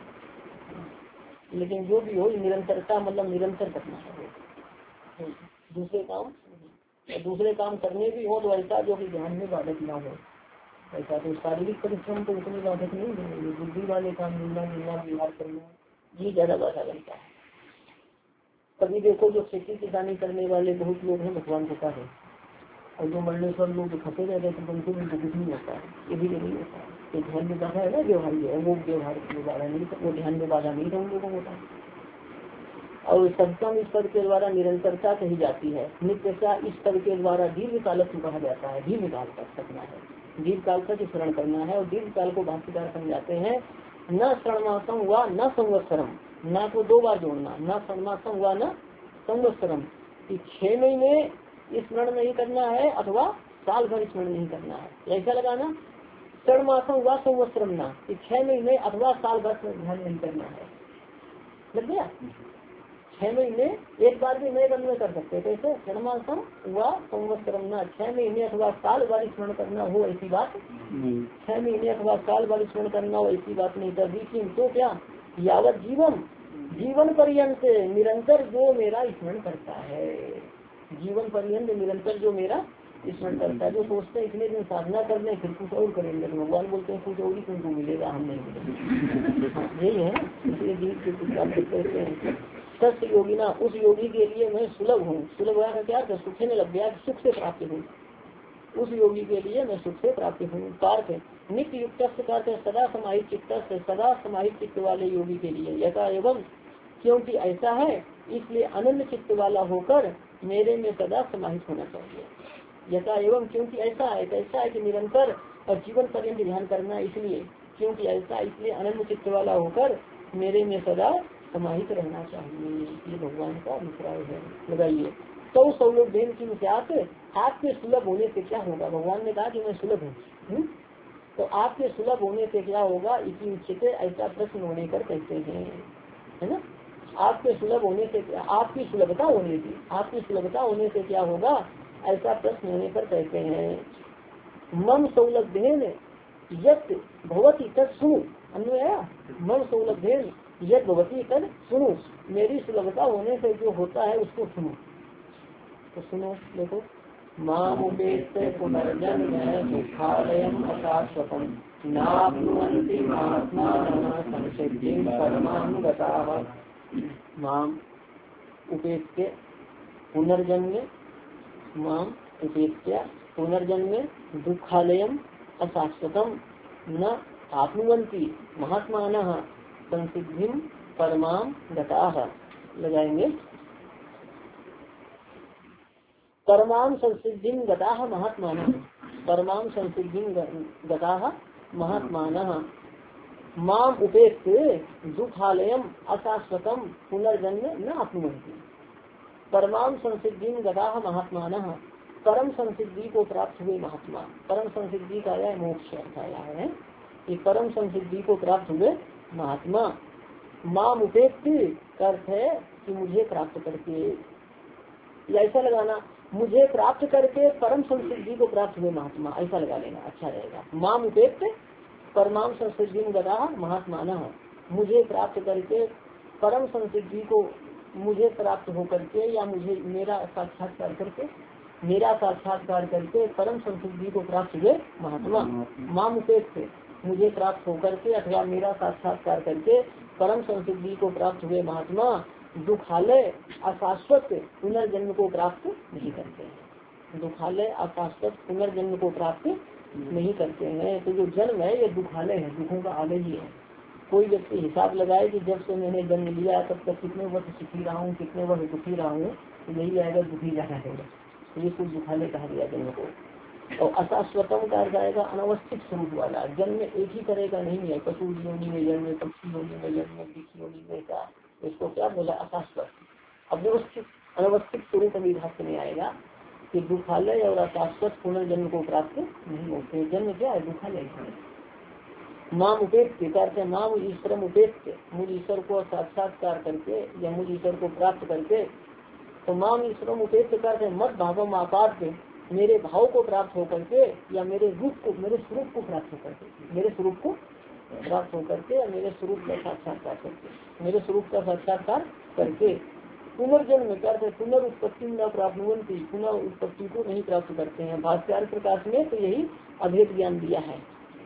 लेकिन जो भी हो निरंतरता, मतलब निरंतर करना है दूसरे काम। दूसरे काम करने भी हो तो ऐसा जो कि ध्यान में बाधक ना हो, ऐसा। तो शारीरिक परिश्रम तो उतनी बाधक नहीं है, बुद्धि वाले काम मिलना मिलना व्यवहार करना ये ज्यादा बाधा बनता है। कभी देखो जो खेती किसानी करने वाले बहुत लोग हैं, भगवान को पता है, और जो मंडलेश्वर लोग जो फंसे रहते हैं तो उनको भी कुछ नहीं होता है, ये भी नहीं होता है। तो ध्यान में बाधा है ना, व्यवहार है वो व्यवहार में बाधा नहीं, वो ध्यान में बाधा नहीं था उन लोगों को होता है। और सततम ईश्वर के द्वारा निरंतरता कही जाती है। नित्यता ईश्वर के द्वारा दीर्घ कालत्व कहा जाता है, दीर्घ काल तक सकना है, दीर्घ काल तक स्मरण करना है। और दीर्घ काल को भाष्यकार समझाते हैं, न शरणमासम व न संवत्सरम, न को दो बार जोड़ना, न शरणमासम व न संवत्सरम, छह महीने स्मरण नहीं करना है अथवा साल भर स्मरण नहीं करना है, ऐसा लगाना। शरणमासम व संवत्सरम न, छह महीने अथवा साल भर ध्यान नहीं करना है, लग गया। छह महीने एक बार भी नए बंद में कर सकते, कैसे शरणमासम व संवत्सरम न, छह महीने अथवा साल भर स्मरण करना हो ऐसी बात, छह महीने अथवा साल भर स्मरण करना हो ऐसी बात नहीं कर दी। तो क्या, यावत जीवन, जीवन पर्यंत निरंतर जो मेरा स्मरण करता है, जीवन पर्यंत निरंतर जो मेरा स्मरण करता है। जो सोचते हैं इतने दिन साधना कर लें फिर कुछ और करेंगे, तो भगवान बोलते हैं कुछ और ही तुमको मिलेगा, हम नहीं मिलेगा। यही है ना, इसलिए जीव के कुछ आप कहते हैं सत्य योगी ना, उस योगी के लिए मैं सुलभ हूँ। सुलभ का क्या है, सुख ने लग गया, सुख से प्राप्त हूँ। उस योगी के लिए मैं सुख से प्राप्त हूँ। कार्य नित्य युक्त कार्य सदा समाहित चित्त, सदा समाहित चित्त वाले योगी के लिए। यथा एवं क्योंकि ऐसा है इसलिए अनन्य चित्त वाला होकर मेरे में सदा समाहित होना चाहिए। यथा एवं क्योंकि ऐसा है, ऐसा है कि निरंतर और जीवन पर्यंत ध्यान करना, इसलिए क्योंकि ऐसा इसलिए अनन्य चित्त वाला होकर मेरे में सदा समाहित रहना चाहिए। ये भगवान का अभिप्राय है। लगाइए तो सौलभ देन की विचार आपके सुलभ होने से क्या होगा। भगवान ने कहा कि मैं सुलभ हूँ, तो आपके सुलभ होने से क्या होगा, इसी उचित ऐसा प्रश्न होने पर कहते हैं, है ना। आपके सुलभ होने से, आपकी सुलभता होने की, आपकी सुलभता होने से क्या होगा, ऐसा प्रश्न होने पर कहते हैं। मन सौलभ्येन यत् भवति तत् सुनु, अन्वय मन सौलभ्येन यत् भवति तत् सुनु, मेरी सुलभता होने से जो होता है उसको सुनो। तो सुनो, देखो मामुपेत्य पुनर्जन्म दुःखालयम् अशाश्वतम् नाप्नुवन्ति महात्मानः संसिद्धिं परमां गताः। माम उपेत्य पुनर्जन्म, माम उपेत्य पुनर्जन्म दुःखालयम् अशाश्वतम् न आप्नुवन्ति महात्मानः संसिद्धिं परमां गताः। लगाएंगे परमाम संसिद्धिं गताः महात्मानः, परमाम संसिद्धिं गताः महात्मानः माम उपेत्य दुःखालयम् अशाश्वतम् पुनर्जन्म न आप्नुवन्ति। परमाम संसिद्धिं गताः महात्मानः, परम संसिद्धि को प्राप्त हुए महात्मा। परम संसिद्धि का आया मोक्ष आया है, ये परम संसिद्धि को प्राप्त हुए महात्मा। माम उपेत्य का अर्थ है कि मुझे प्राप्त करके, ऐसा लगाना मुझे प्राप्त करके परम संसिद्धि को प्राप्त हुए महात्मा, ऐसा लगा लेना अच्छा रहेगा। माम उपेत्य परमाम संसिद्धि गदा महात्मानः, मुझे प्राप्त करके परम संसिद्धि को, मुझे प्राप्त होकर के या मुझे मेरा साक्षात्कार करके, मेरा साक्षात्कार करके परम संसिद्धि को प्राप्त हुए महात्मा। माम उपेत्य मुझे प्राप्त होकर के अथवा मेरा साक्षात्कार करके परम संसिद्धि को प्राप्त हुए महात्मा दुखालय अशाश्वत पुनर्जन्म को प्राप्त नहीं करते हैं। दुखालय अशाश्वत पुनर्जन्म को प्राप्त नहीं करते हैं। तो जो जन्म है ये दुखालय है, दुखों का आलय ही है, कोई व्यक्ति हिसाब लगाए कि जब से मैंने जन्म लिया तब तक कितने वर्ष सुखी रहा हूँ, कितने वर्ष दुखी रहा हूँ, तो यही आएगा दुखी जाना है। तो ये कुछ दुखाले कहा गया जन्म को। और अशाश्वतम का अर्थ आएगा अनवस्थित स्वरूप वाला, जन्म एक ही तरह का नहीं है, पशु योनि में जन्म, पक्षी योनि में जन्म, वृक्ष योनि में का, इसको क्या बोला अशाश्वत। अव्यवस्थित अनवस्थित स्वरूप विभाग में आएगा कि दुखालय और अशाश्वत पुनर्जन्म को प्राप्त नहीं होते। जन्म क्या है दुखालय है। माम उपेक्ष करते माम ईश्वरम उपेक्ष, मूल ईश्वर को साक्षात्कार करके या मूल ईश्वर को प्राप्त करके, तो माम ईश्वरम उपेक्ष करते मत भावम आपात, मेरे भाव को प्राप्त होकर के या मेरे रूप को, मेरे स्वरूप को प्राप्त होकर के, मेरे स्वरूप को प्राप्त होकर के या मेरे स्वरूप का साक्षात्कार करके, मेरे स्वरूप का साक्षात्कार करके पुनर्जन्म करते पुनर्उत्पत्ति न प्राप्त होती, पुनः उत्पत्ति को नहीं प्राप्त करते हैं। भाष्यकार प्रकाश में तो यही अभेद ज्ञान दिया है।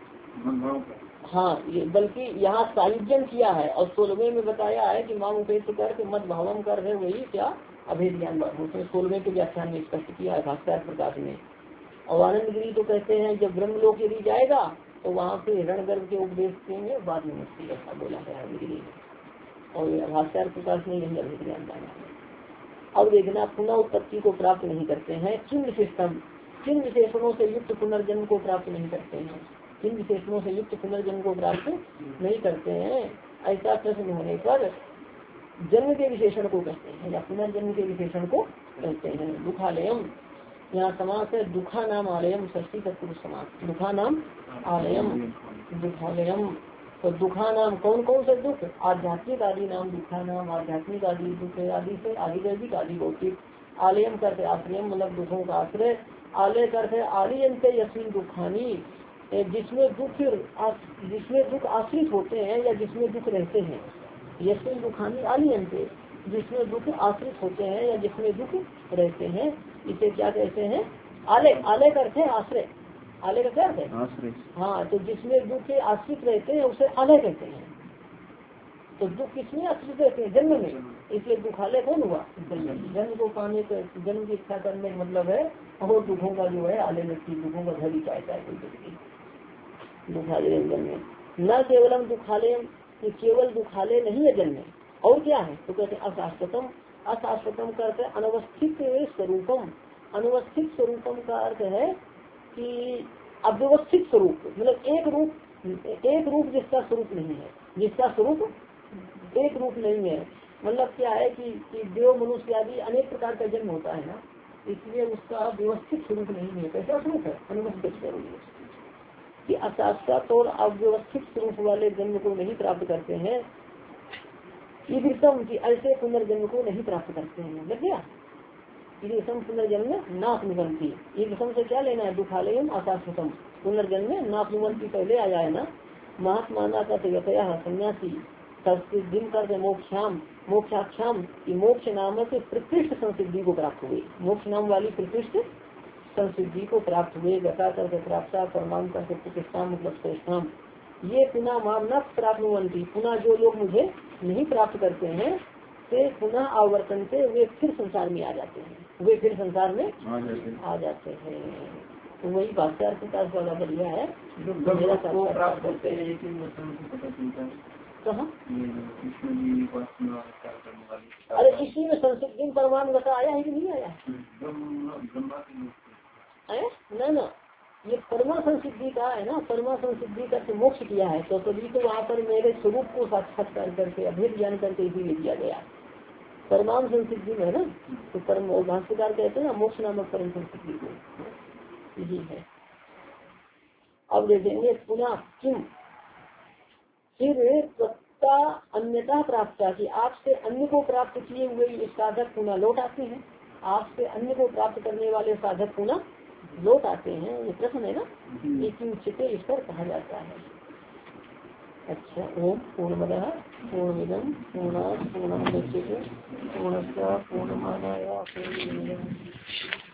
हाँ, ये बल्कि यहाँ सायुज्यन किया है और सोलहवें में बताया है कि माम उपेक्ष करके मत भावम कर है, वही क्या अभेद ज्ञान उसने सोलहवें के व्याख्यान में स्पष्ट किया है भाष्यकार प्रकाश में। और आनंद गिरी तो कहते हैं जब ब्रह्मलोक यदि जाएगा तो वहाँ से हिरण्यगर्भ के उपदेश देंगे बाद में मुक्ति, ऐसा बोला है आनंद गिरी ने। और भाष्यकार प्रकाश ने यही अभेद ज्ञान माना है। अब देखना पुनः उत्पत्ति को प्राप्त नहीं करते हैं, किन विशेषतम किन विशेषणों से युक्त पुनर्जन्म को प्राप्त नहीं करते हैं, किन विशेषणों से युक्त पुनर्जन्म को प्राप्त नहीं करते हैं। ऐसा प्रश्न होने पर जन्म के विशेषण को कहते हैं या पुनर्जन्म के विशेषण को कहते हैं। दुखालयम यहाँ समास है, दुखा नाम आलयम, षष्ठी तत्पुरुष समास, दुखा नाम आलयम दुखालयम। तो दुखा नाम कौन कौन से दुख, आध्यात्मिक आदि नाम दुखा नाम, आध्यात्मिक आदि दुख आदि से आदिदैविक आदि भौतिक। आलयम करते आश्रयम मतलब दुखों का आश्रय, आलय करते आलियंते यस्मिन दुखानी, जिसमें दुख जिसमें दुख आश्रित होते हैं या जिसमें दुख रहते हैं। यस्मिन दुखानी आलियंते, जिसमें दुख आश्रित होते हैं या जिसमें दुख रहते हैं, इसे क्या कहते हैं आलय। आलय करते आश्रय, आलय का क्या है आश्रय। हाँ, तो जिसमें दुख आश्रित रहते हैं उसे आलय कहते हैं। तो दुख किसमें आश्रित रहते हैं जन्म में, इसलिए दुखालय कौन हुआ जन्म। जन्म को पाने का जन्म की इच्छा करने का मतलब है और दुखों का जो है आलय लगती, दुखों का घर ही चाहता है कोई व्यक्ति दुखालय जन्म में। न केवलम दुखालय, केवल दुखालय नहीं है जन्म में, और क्या है तो कहते हैं अशाश्वतम। अशाश्वतम का अर्थ है अनवस्थित स्वरूपम। अनवस्थित स्वरूपम का अर्थ है कि अव्यवस्थित स्वरूप, मतलब एक रूप एक रूप जिसका स्वरूप नहीं है, जिसका स्वरूप एक रूप नहीं है। मतलब क्या है कि, कि देव मनुष्य आदि अनेक प्रकार का जन्म होता है ना, इसलिए उसका व्यवस्थित स्वरूप नहीं है। कैसा स्वरूप है अनवस्थित स्वरूप, कि अशाश्वत और अव्यवस्थित स्वरूप वाले जन्म को नहीं प्राप्त करते हैं। ये विषम की ऐसे पुनर्जन्म को नहीं प्राप्त करते हैं। लग गया, ये विषम पुनर्जन्म नापनुवंती। ये विषम से क्या लेना है दुखालयम अशाश्वतम, पुनर्जन्म नापनुवंती पहले आया है ना। महात्माना का यथया सन्यासी संसिद्धि कर मोक्षाम मोक्षाख्याम की मोक्ष नामक प्रकृष्ट संसिद्धि को प्राप्त हुए, मोक्ष नाम वाली प्रकृष्ट संसिद्धि को प्राप्त हुए। गता करके प्राप्त परमाणु करके प्रतिष्ठा मतलब श्रेष्ठाम। ये पुनः माम न प्राप्नुवंती, पुनः जो लोग मुझे नहीं प्राप्त करते हैं से पुनः आवर्तन से वे फिर संसार में आ जाते हैं, वे फिर संसार में आ जाते हैं। तो वही भाष्यकार प्रकाश वाला बढ़िया है जो मेरा प्राप्त करते हैं। कहाँ अरे इसी में संसिद्धि परमाणु गता आया है कि नहीं आया है ना ना, ये परमा संसिद्धि का है ना, परमा संसिद्धि का मोक्ष किया है। तो तभी तो वहाँ पर मेरे स्वरूप को साक्षात्कार करके अभेद ज्ञान करके इसीलिए दिया गया परमाम संसिद्धि में है ना। तो परम भाष्यकार कहते हैं ना मोक्ष नामक परम संसिद्धि को यही है। अब देखेंगे पुनः किम, फिर सत्ता अन्यता प्राप्त की, आपसे अन्य को प्राप्त किए हुए साधक पुनः लौट आते हैं। आपसे अन्य को प्राप्त करने वाले साधक पुनः लौट आते हैं, ये प्रश्न है ना, इसी उच्चते इस पर कहा जाता है। अच्छा, ओम पूर्णमदः पूर्णमिदं पूर्णात् पूर्णमुदच्यते पूर्णस्य पूर्णमादाय पूर्णमेवावशिष्यते।